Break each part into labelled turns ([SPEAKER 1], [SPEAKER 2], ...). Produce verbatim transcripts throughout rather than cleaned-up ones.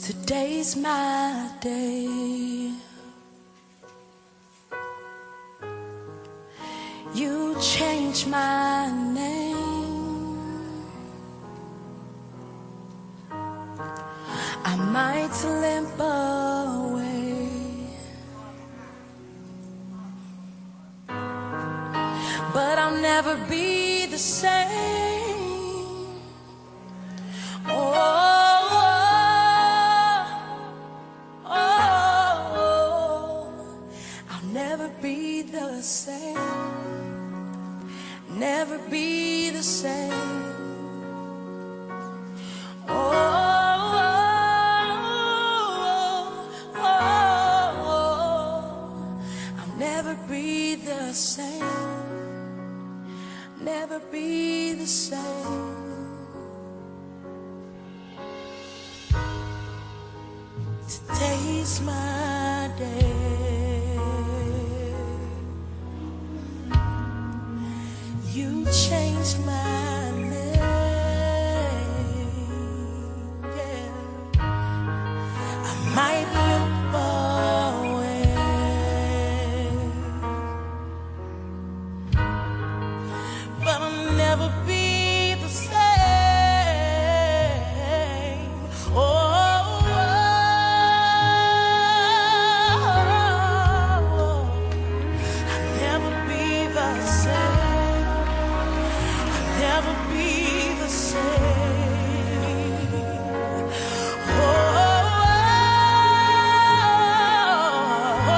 [SPEAKER 1] Today's my day. You changed my name. I might limp away, but I'll never be the same. Oh, never be the same, never be the same. Oh, oh, oh, oh, I'll never be the same, never be the same. Today's my day. You changed my name, yeah. I might limp away, but I'll never be the same. Oh, I'll never be the same. Never be the same. Oh, oh,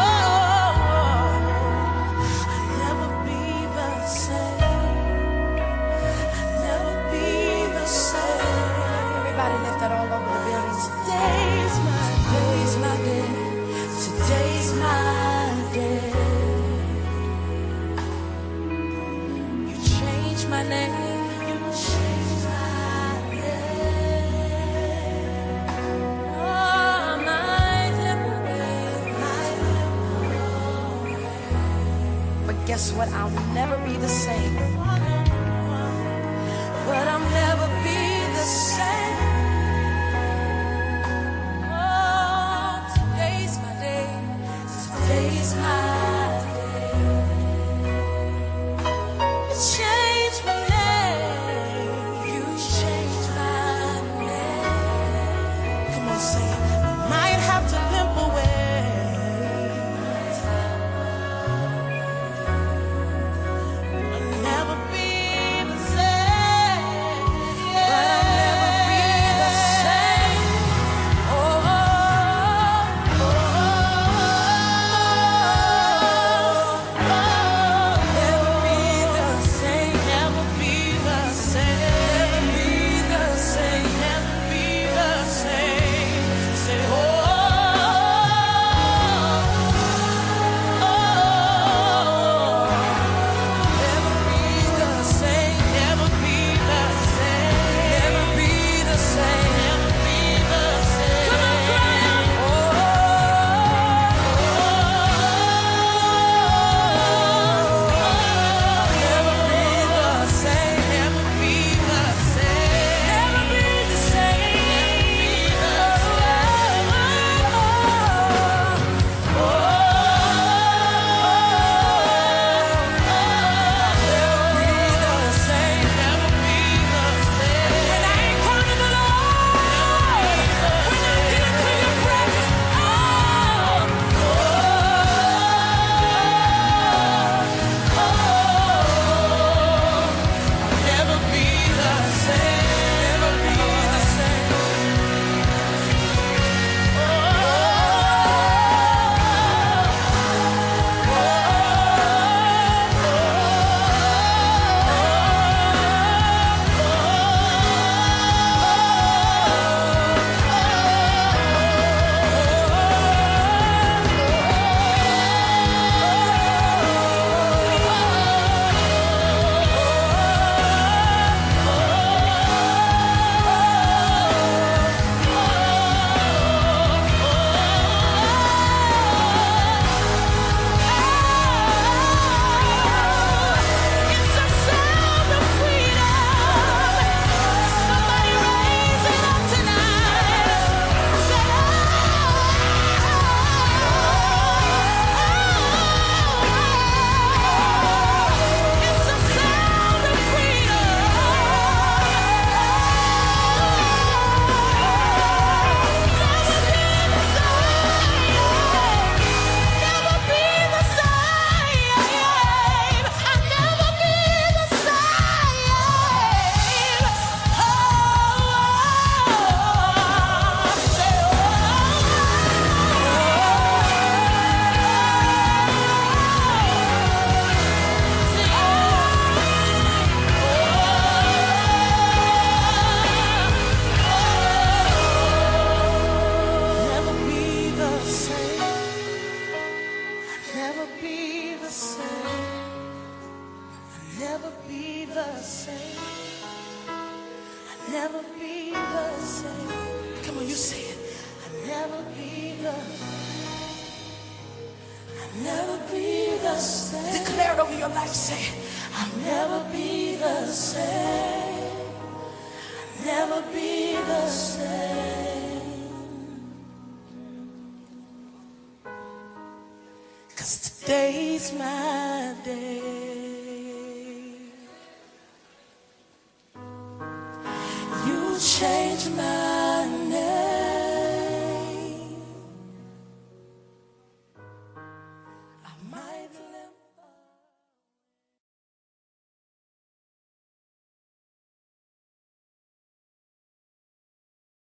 [SPEAKER 1] I'll never be the same. I'll never be the same. Everybody lift that all over the building. Today's my day's my day. Today's my day. You changed my name. Guess what? I'll never be the same. But I'll never be the same. Oh, today's my day. Today's my day. You changed my name. You changed my name. Come on, say it. Might have to limp away. Never same. I'll never be the same. Come on, you say it. I'll never be the same. I'll never be the same. Declare it over your life. Say it. I'll never be the same. I'll never be the same. 'Cause today's my day.